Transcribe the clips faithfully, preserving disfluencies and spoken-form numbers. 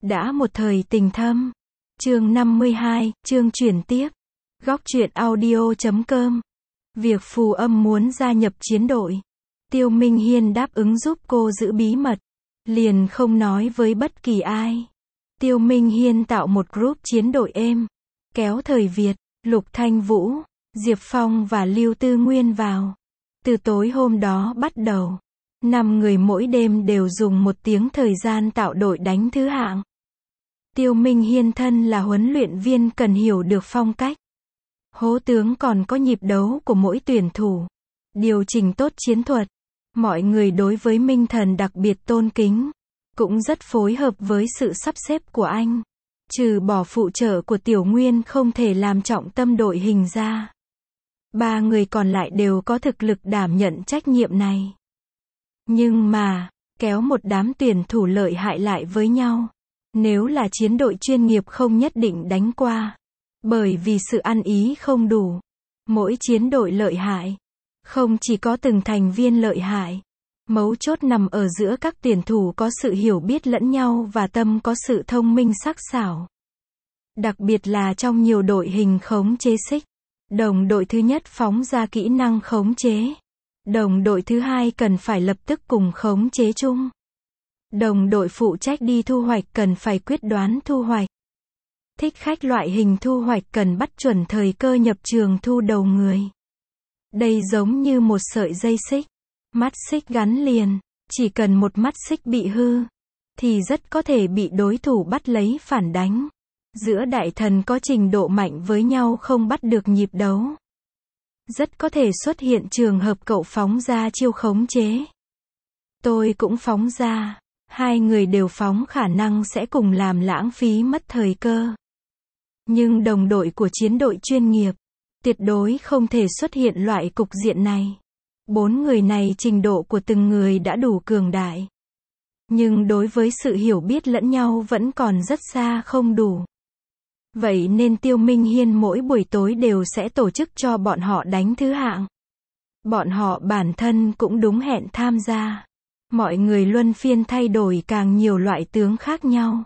Đã một thời tình thâm. Chương năm mươi hai, chương chuyển tiếp. Góc truyện audio chấm com. Việc Phù Âm muốn gia nhập chiến đội. Tiêu Minh Hiên đáp ứng giúp cô giữ bí mật. Liền không nói với bất kỳ ai. Tiêu Minh Hiên tạo một group chiến đội êm. Kéo Thời Việt, Lục Thanh Vũ, Diệp Phong và Lưu Tư Nguyên vào. Từ tối hôm đó bắt đầu, năm người mỗi đêm đều dùng một tiếng thời gian tạo đội đánh thứ hạng. Tiêu Minh Hiên thân là huấn luyện viên cần hiểu được phong cách. Hố tướng còn có nhịp đấu của mỗi tuyển thủ. Điều chỉnh tốt chiến thuật. Mọi người đối với Minh Thần đặc biệt tôn kính. Cũng rất phối hợp với sự sắp xếp của anh. Trừ bỏ phụ trợ của Tiểu Nguyên không thể làm trọng tâm đội hình ra. Ba người còn lại đều có thực lực đảm nhận trách nhiệm này. Nhưng mà, kéo một đám tuyển thủ lợi hại lại với nhau. Nếu là chiến đội chuyên nghiệp không nhất định đánh qua. Bởi vì sự ăn ý không đủ. Mỗi chiến đội lợi hại. Không chỉ có từng thành viên lợi hại. Mấu chốt nằm ở giữa các tuyển thủ có sự hiểu biết lẫn nhau và tâm có sự thông minh sắc sảo. Đặc biệt là trong nhiều đội hình khống chế xích. Đồng đội thứ nhất phóng ra kỹ năng khống chế. Đồng đội thứ hai cần phải lập tức cùng khống chế chung. Đồng đội phụ trách đi thu hoạch cần phải quyết đoán thu hoạch. Thích khách loại hình thu hoạch cần bắt chuẩn thời cơ nhập trường thu đầu người. Đây giống như một sợi dây xích. Mắt xích gắn liền. Chỉ cần một mắt xích bị hư. Thì rất có thể bị đối thủ bắt lấy phản đánh. Giữa đại thần có trình độ mạnh với nhau không bắt được nhịp đấu. Rất có thể xuất hiện trường hợp cậu phóng ra chiêu khống chế. Tôi cũng phóng ra. Hai người đều phóng khả năng sẽ cùng làm lãng phí mất thời cơ. Nhưng đồng đội của chiến đội chuyên nghiệp, tuyệt đối không thể xuất hiện loại cục diện này. Bốn người này trình độ của từng người đã đủ cường đại. Nhưng đối với sự hiểu biết lẫn nhau vẫn còn rất xa không đủ. Vậy nên Tiêu Minh Hiên mỗi buổi tối đều sẽ tổ chức cho bọn họ đánh thứ hạng. Bọn họ bản thân cũng đúng hẹn tham gia. Mọi người luân phiên thay đổi càng nhiều loại tướng khác nhau.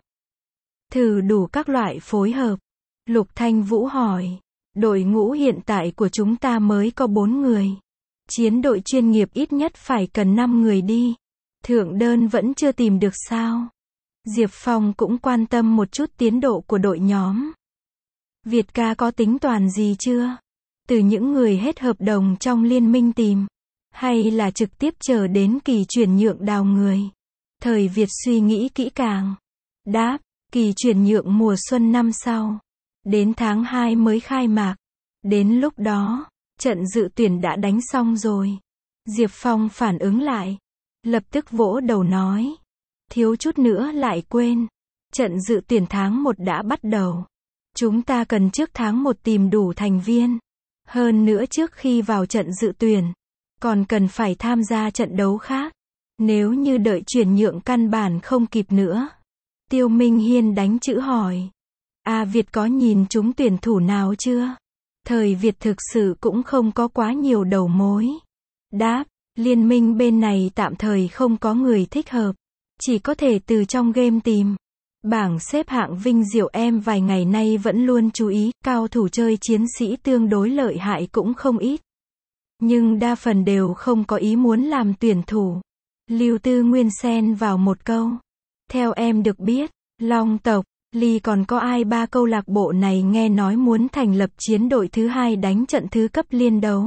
Thử đủ các loại phối hợp. Lục Thanh Vũ hỏi. Đội ngũ hiện tại của chúng ta mới có bốn người. Chiến đội chuyên nghiệp ít nhất phải cần năm người đi. Thượng đơn vẫn chưa tìm được sao? Diệp Phong cũng quan tâm một chút tiến độ của đội nhóm. Việt ca có tính toán gì chưa? Từ những người hết hợp đồng trong liên minh tìm. Hay là trực tiếp chờ đến kỳ chuyển nhượng đào người? Thời Việt suy nghĩ kỹ càng. Đáp, kỳ chuyển nhượng mùa xuân năm sau. Đến tháng hai mới khai mạc. Đến lúc đó, trận dự tuyển đã đánh xong rồi. Diệp Phong phản ứng lại. Lập tức vỗ đầu nói. Thiếu chút nữa lại quên. Trận dự tuyển tháng một đã bắt đầu. Chúng ta cần trước tháng một tìm đủ thành viên. Hơn nữa trước khi vào trận dự tuyển. Còn cần phải tham gia trận đấu khác. Nếu như đợi chuyển nhượng căn bản không kịp nữa. Tiêu Minh Hiên đánh chữ hỏi. A Việt có nhìn chúng tuyển thủ nào chưa? Thời Việt thực sự cũng không có quá nhiều đầu mối. Đáp, liên minh bên này tạm thời không có người thích hợp. Chỉ có thể từ trong game tìm. Bảng xếp hạng vinh diệu em vài ngày nay vẫn luôn chú ý, cao thủ chơi chiến sĩ tương đối lợi hại cũng không ít. Nhưng đa phần đều không có ý muốn làm tuyển thủ. Lưu Tư Nguyên xen vào một câu. Theo em được biết, Long tộc, Ly còn có ai ba câu lạc bộ này nghe nói muốn thành lập chiến đội thứ hai đánh trận thứ cấp liên đấu.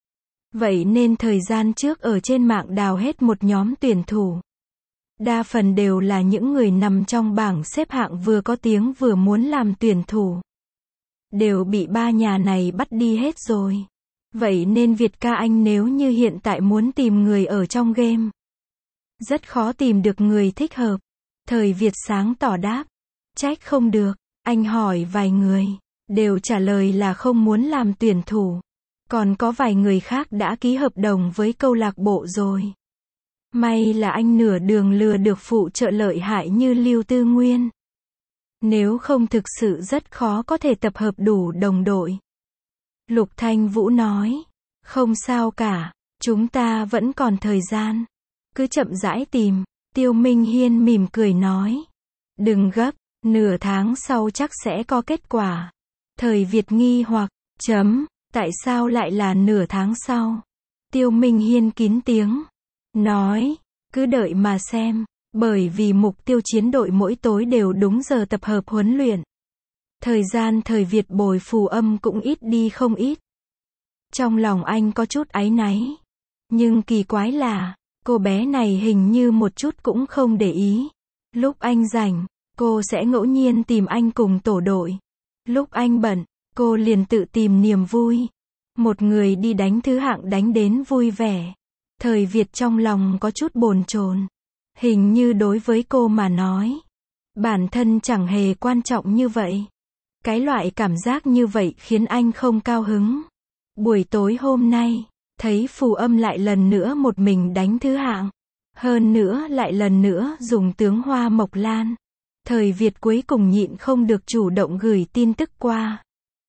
Vậy nên thời gian trước ở trên mạng đào hết một nhóm tuyển thủ. Đa phần đều là những người nằm trong bảng xếp hạng vừa có tiếng vừa muốn làm tuyển thủ. Đều bị ba nhà này bắt đi hết rồi. Vậy nên Việt ca anh nếu như hiện tại muốn tìm người ở trong game. Rất khó tìm được người thích hợp. Thời Việt sáng tỏ đáp. Trách không được, anh hỏi vài người. Đều trả lời là không muốn làm tuyển thủ. Còn có vài người khác đã ký hợp đồng với câu lạc bộ rồi. May là anh nửa đường lừa được phụ trợ lợi hại như Lưu Tư Nguyên. Nếu không thực sự rất khó có thể tập hợp đủ đồng đội. Lục Thanh Vũ nói. Không sao cả, chúng ta vẫn còn thời gian. Cứ chậm rãi tìm. Tiêu Minh Hiên mỉm cười nói. Đừng gấp, nửa tháng sau chắc sẽ có kết quả. Thời Việt nghi hoặc, chấm, tại sao lại là nửa tháng sau? Tiêu Minh Hiên kín tiếng, nói, cứ đợi mà xem, bởi vì mục tiêu chiến đội mỗi tối đều đúng giờ tập hợp huấn luyện. Thời gian Thời Việt bồi Phù Âm cũng ít đi không ít. Trong lòng anh có chút áy náy. Nhưng kỳ quái là, cô bé này hình như một chút cũng không để ý. Lúc anh rảnh, cô sẽ ngẫu nhiên tìm anh cùng tổ đội. Lúc anh bận, cô liền tự tìm niềm vui. Một người đi đánh thứ hạng đánh đến vui vẻ. Thời Việt trong lòng có chút bồn chồn. Hình như đối với cô mà nói, bản thân chẳng hề quan trọng như vậy. Cái loại cảm giác như vậy khiến anh không cao hứng. Buổi tối hôm nay, thấy Phù Âm lại lần nữa một mình đánh thứ hạng. Hơn nữa lại lần nữa dùng tướng Hoa Mộc Lan. Thời Việt cuối cùng nhịn không được chủ động gửi tin tức qua.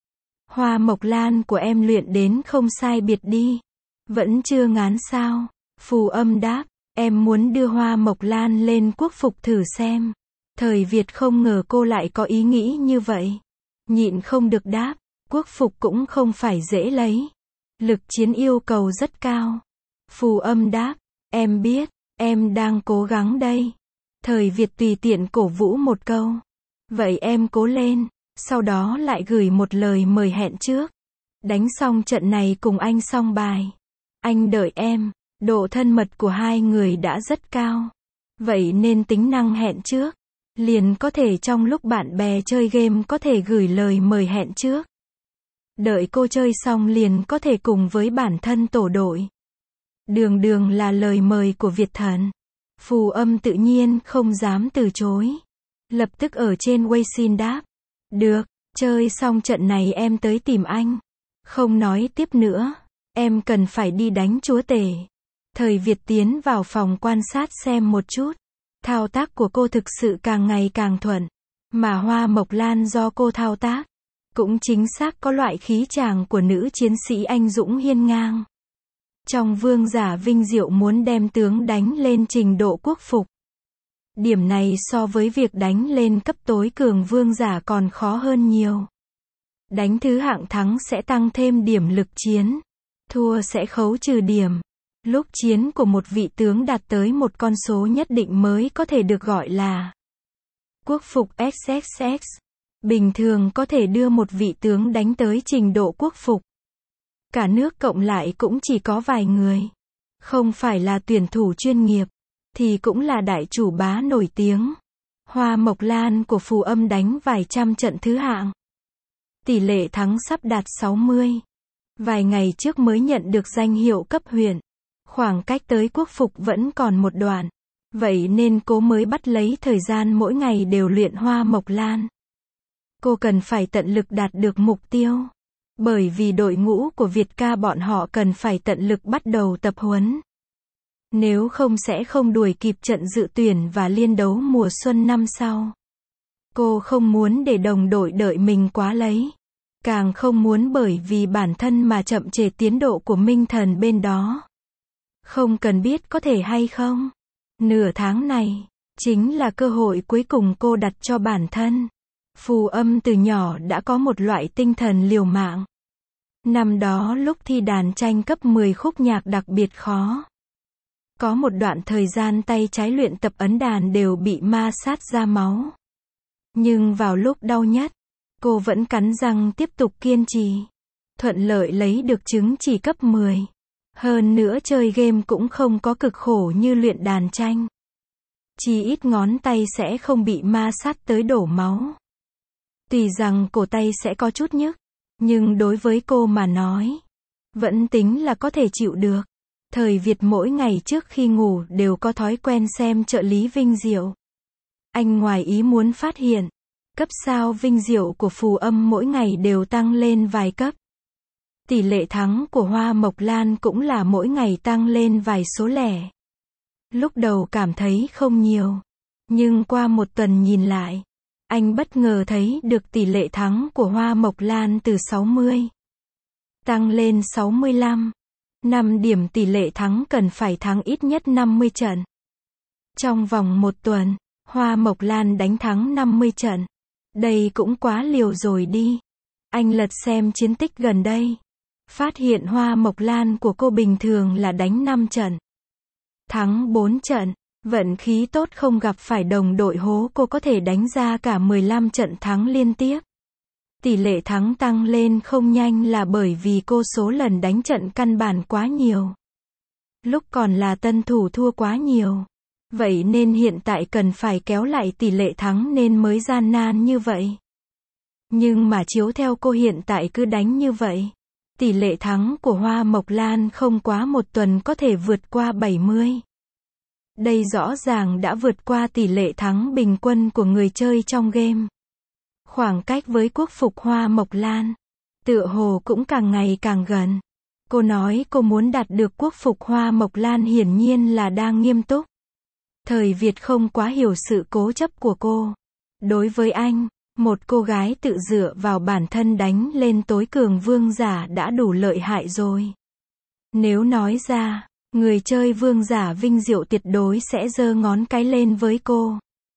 Hoa Mộc Lan của em luyện đến không sai biệt đi. Vẫn chưa ngán sao? Phù Âm đáp, em muốn đưa Hoa Mộc Lan lên quốc phục thử xem. Thời Việt không ngờ cô lại có ý nghĩ như vậy. Nhịn không được đáp, quốc phục cũng không phải dễ lấy. Lực chiến yêu cầu rất cao. Phù Âm đáp, em biết, em đang cố gắng đây. Thời Việt tùy tiện cổ vũ một câu. Vậy em cố lên, sau đó lại gửi một lời mời hẹn trước. Đánh xong trận này cùng anh xong bài. Anh đợi em, độ thân mật của hai người đã rất cao. Vậy nên tính năng hẹn trước. Liền có thể trong lúc bạn bè chơi game có thể gửi lời mời hẹn trước. Đợi cô chơi xong liền có thể cùng với bản thân tổ đội. Đường đường là lời mời của Việt Thần. Phù Âm tự nhiên không dám từ chối. Lập tức ở trên Weixin đáp. Được, chơi xong trận này em tới tìm anh. Không nói tiếp nữa. Em cần phải đi đánh chúa tể. Thời Việt tiến vào phòng quan sát xem một chút. Thao tác của cô thực sự càng ngày càng thuận. Mà Hoa Mộc Lan do cô thao tác. Cũng chính xác có loại khí chàng của nữ chiến sĩ anh dũng hiên ngang. Trong vương giả vinh diệu muốn đem tướng đánh lên trình độ quốc phục. Điểm này so với việc đánh lên cấp tối cường vương giả còn khó hơn nhiều. Đánh thứ hạng thắng sẽ tăng thêm điểm lực chiến. Thua sẽ khấu trừ điểm. Lúc chiến của một vị tướng đạt tới một con số nhất định mới có thể được gọi là quốc phục ích ích ích. Bình thường có thể đưa một vị tướng đánh tới trình độ quốc phục. Cả nước cộng lại cũng chỉ có vài người. Không phải là tuyển thủ chuyên nghiệp, thì cũng là đại chủ bá nổi tiếng. Hoa Mộc Lan của Phù Âm đánh vài trăm trận thứ hạng. Tỷ lệ thắng sắp đạt sáu mươi. Vài ngày trước mới nhận được danh hiệu cấp huyện. Khoảng cách tới quốc phục vẫn còn một đoạn. Vậy nên cô mới bắt lấy thời gian mỗi ngày đều luyện Hoa Mộc Lan. Cô cần phải tận lực đạt được mục tiêu. Bởi vì đội ngũ của Việt ca bọn họ cần phải tận lực bắt đầu tập huấn. Nếu không sẽ không đuổi kịp trận dự tuyển và liên đấu mùa xuân năm sau. Cô không muốn để đồng đội đợi mình quá lấy. Càng không muốn bởi vì bản thân mà chậm trễ tiến độ của Minh Thần bên đó. Không cần biết có thể hay không. Nửa tháng này, chính là cơ hội cuối cùng cô đặt cho bản thân. Phù Âm từ nhỏ đã có một loại tinh thần liều mạng. Năm đó lúc thi đàn tranh cấp mười khúc nhạc đặc biệt khó. Có một đoạn thời gian tay trái luyện tập ấn đàn đều bị ma sát ra máu. Nhưng vào lúc đau nhất, cô vẫn cắn răng tiếp tục kiên trì. Thuận lợi lấy được chứng chỉ cấp mười. Hơn nữa chơi game cũng không có cực khổ như luyện đàn tranh. Chỉ ít ngón tay sẽ không bị ma sát tới đổ máu. Tuy rằng cổ tay sẽ có chút nhức, nhưng đối với cô mà nói, vẫn tính là có thể chịu được. Thời Việt mỗi ngày trước khi ngủ đều có thói quen xem trợ lý Vinh Diệu. Anh ngoài ý muốn phát hiện, cấp sao Vinh Diệu của Phù Âm mỗi ngày đều tăng lên vài cấp. Tỷ lệ thắng của Hoa Mộc Lan cũng là mỗi ngày tăng lên vài số lẻ. Lúc đầu cảm thấy không nhiều, nhưng qua một tuần nhìn lại, anh bất ngờ thấy được tỷ lệ thắng của Hoa Mộc Lan từ sáu mươi tăng lên sáu mươi lăm. năm điểm tỷ lệ thắng cần phải thắng ít nhất năm mươi trận. Trong vòng một tuần, Hoa Mộc Lan đánh thắng năm mươi trận. Đây cũng quá liều rồi đi. Anh lật xem chiến tích gần đây. Phát hiện Hoa Mộc Lan của cô bình thường là đánh năm trận. Thắng bốn trận. Vận khí tốt không gặp phải đồng đội hố, cô có thể đánh ra cả mười lăm trận thắng liên tiếp. Tỷ lệ thắng tăng lên không nhanh là bởi vì cô số lần đánh trận căn bản quá nhiều. Lúc còn là tân thủ thua quá nhiều. Vậy nên hiện tại cần phải kéo lại tỷ lệ thắng nên mới gian nan như vậy. Nhưng mà chiếu theo cô hiện tại cứ đánh như vậy, tỷ lệ thắng của Hoa Mộc Lan không quá một tuần có thể vượt qua bảy mươi. Đây rõ ràng đã vượt qua tỷ lệ thắng bình quân của người chơi trong game. Khoảng cách với quốc phục Hoa Mộc Lan tựa hồ cũng càng ngày càng gần. Cô nói cô muốn đạt được quốc phục Hoa Mộc Lan hiển nhiên là đang nghiêm túc. Thời Việt không quá hiểu sự cố chấp của cô. Đối với anh, một cô gái tự dựa vào bản thân đánh lên tối cường vương giả đã đủ lợi hại rồi. Nếu nói ra, người chơi vương giả vinh diệu tuyệt đối sẽ giơ ngón cái lên với cô.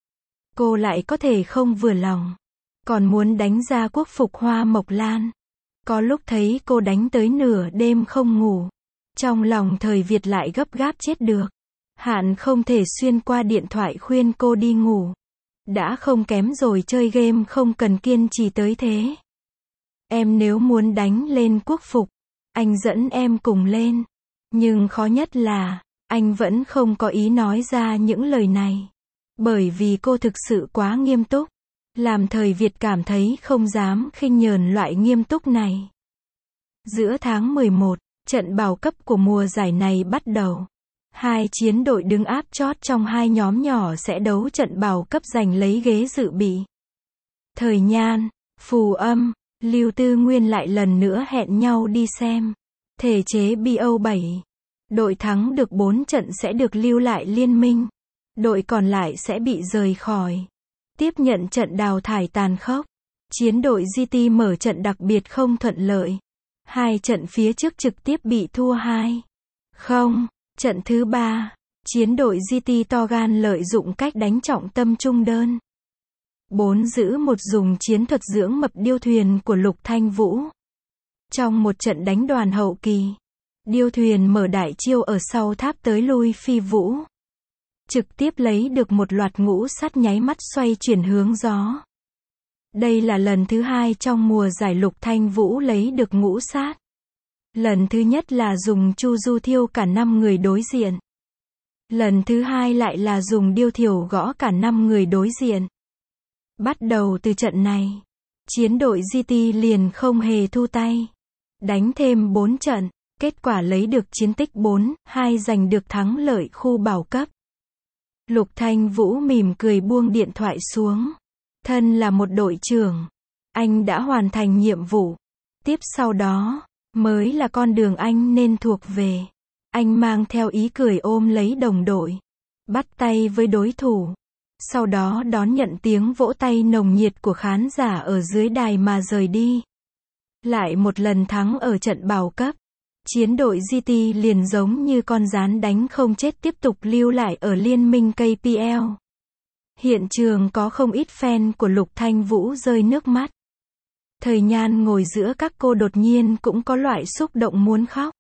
Cô lại có thể không vừa lòng. Còn muốn đánh ra quốc phục Hoa Mộc Lan. Có lúc thấy cô đánh tới nửa đêm không ngủ. Trong lòng Thời Việt lại gấp gáp chết được. Hạn không thể xuyên qua điện thoại khuyên cô đi ngủ. Đã không kém rồi, chơi game không cần kiên trì tới thế. Em nếu muốn đánh lên quốc phục, anh dẫn em cùng lên. Nhưng khó nhất là, anh vẫn không có ý nói ra những lời này. Bởi vì cô thực sự quá nghiêm túc. Làm Thời Việt cảm thấy không dám khinh nhờn loại nghiêm túc này. Giữa tháng mười một, trận bảo cấp của mùa giải này bắt đầu. Hai chiến đội đứng áp chót trong hai nhóm nhỏ sẽ đấu trận bảo cấp giành lấy ghế dự bị. Thời Nhan, Phù Âm, Lưu Tư Nguyên lại lần nữa hẹn nhau đi xem thể chế B O bảy. Đội thắng được bốn trận sẽ được lưu lại liên minh. Đội còn lại sẽ bị rời khỏi. Tiếp nhận trận đào thải tàn khốc. Chiến đội giê tê mở trận đặc biệt không thuận lợi. Hai trận phía trước trực tiếp bị thua hai không. Trận thứ ba, chiến đội giê tê to gan lợi dụng cách đánh trọng tâm trung đơn. bốn giữ một dùng chiến thuật dưỡng mập điêu thuyền của Lục Thanh Vũ. Trong một trận đánh đoàn hậu kỳ, điêu thuyền mở đại chiêu ở sau tháp tới lui phi vũ. Trực tiếp lấy được một loạt ngũ sát nháy mắt xoay chuyển hướng gió. Đây là lần thứ hai trong mùa giải Lục Thanh Vũ lấy được ngũ sát. Lần thứ nhất là dùng chu du thiêu cả năm người đối diện. Lần thứ hai lại là dùng điêu thiểu gõ cả năm người đối diện. Bắt đầu từ trận này, chiến đội giê tê liền không hề thu tay. Đánh thêm bốn trận, kết quả lấy được chiến tích bốn hai giành được thắng lợi khu bảo cấp. Lục Thanh Vũ mỉm cười buông điện thoại xuống. Thân là một đội trưởng, anh đã hoàn thành nhiệm vụ. Tiếp sau đó, mới là con đường anh nên thuộc về. Anh mang theo ý cười ôm lấy đồng đội. Bắt tay với đối thủ. Sau đó đón nhận tiếng vỗ tay nồng nhiệt của khán giả ở dưới đài mà rời đi. Lại một lần thắng ở trận bảo cấp. Chiến đội giê tê liền giống như con gián đánh không chết tiếp tục lưu lại ở liên minh K P L. Hiện trường có không ít fan của Lục Thanh Vũ rơi nước mắt. Thời Nhan ngồi giữa các cô đột nhiên cũng có loại xúc động muốn khóc.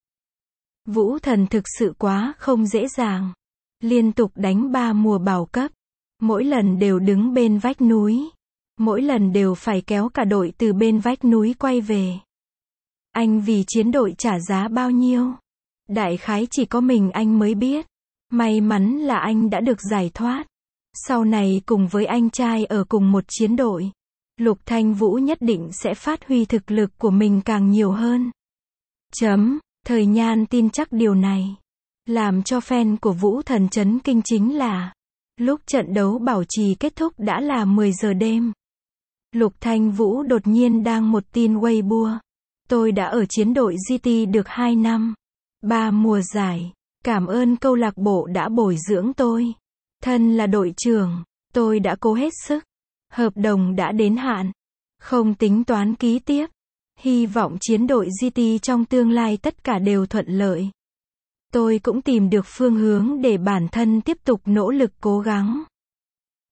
Vũ Thần thực sự quá không dễ dàng. Liên tục đánh ba mùa bảo cấp. Mỗi lần đều đứng bên vách núi. Mỗi lần đều phải kéo cả đội từ bên vách núi quay về. Anh vì chiến đội trả giá bao nhiêu? Đại khái chỉ có mình anh mới biết. May mắn là anh đã được giải thoát. Sau này cùng với anh trai ở cùng một chiến đội, Lục Thanh Vũ nhất định sẽ phát huy thực lực của mình càng nhiều hơn. Chấm. Thời Nhan tin chắc điều này. Làm cho fan của Vũ Thần chấn kinh chính là, lúc trận đấu bảo trì kết thúc đã là mười giờ đêm. Lục Thanh Vũ đột nhiên đăng một tin Weibo. Tôi đã ở chiến đội giê tê được hai năm. ba mùa giải. Cảm ơn câu lạc bộ đã bồi dưỡng tôi. Thân là đội trưởng, tôi đã cố hết sức. Hợp đồng đã đến hạn. Không tính toán ký tiếp. Hy vọng chiến đội giê tê trong tương lai tất cả đều thuận lợi. Tôi cũng tìm được phương hướng để bản thân tiếp tục nỗ lực cố gắng.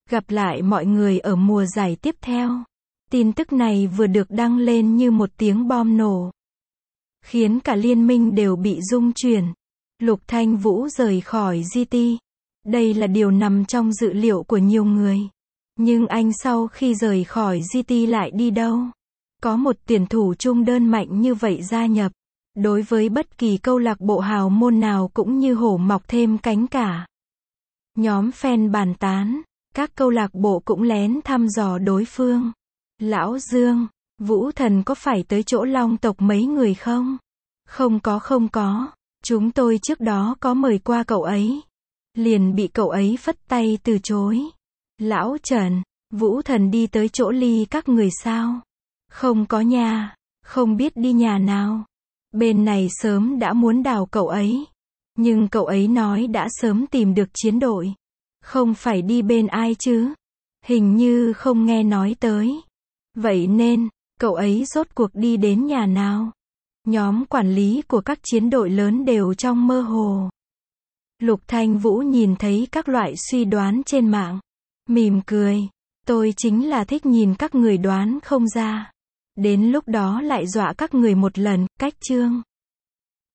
Gặp lại mọi người ở mùa giải tiếp theo. Tin tức này vừa được đăng lên như một tiếng bom nổ, khiến cả liên minh đều bị rung chuyển. Lục Thanh Vũ rời khỏi giê tê. Đây là điều nằm trong dự liệu của nhiều người. Nhưng anh sau khi rời khỏi giê tê lại đi đâu? Có một tuyển thủ trung đơn mạnh như vậy gia nhập. Đối với bất kỳ câu lạc bộ hào môn nào cũng như hổ mọc thêm cánh cả. Nhóm fan bàn tán, các câu lạc bộ cũng lén thăm dò đối phương. Lão Dương, Vũ Thần có phải tới chỗ Long tộc mấy người không? Không có không có, chúng tôi trước đó có mời qua cậu ấy. Liền bị cậu ấy phất tay từ chối. Lão Trần, Vũ Thần đi tới chỗ Ly các người sao? Không có nhà, không biết đi nhà nào. Bên này sớm đã muốn đào cậu ấy. Nhưng cậu ấy nói đã sớm tìm được chiến đội. Không phải đi bên ai chứ? Hình như không nghe nói tới. Vậy nên, cậu ấy rốt cuộc đi đến nhà nào? Nhóm quản lý của các chiến đội lớn đều trong mơ hồ. Lục Thanh Vũ nhìn thấy các loại suy đoán trên mạng. Mỉm cười. Tôi chính là thích nhìn các người đoán không ra. Đến lúc đó lại dọa các người một lần, cách chương.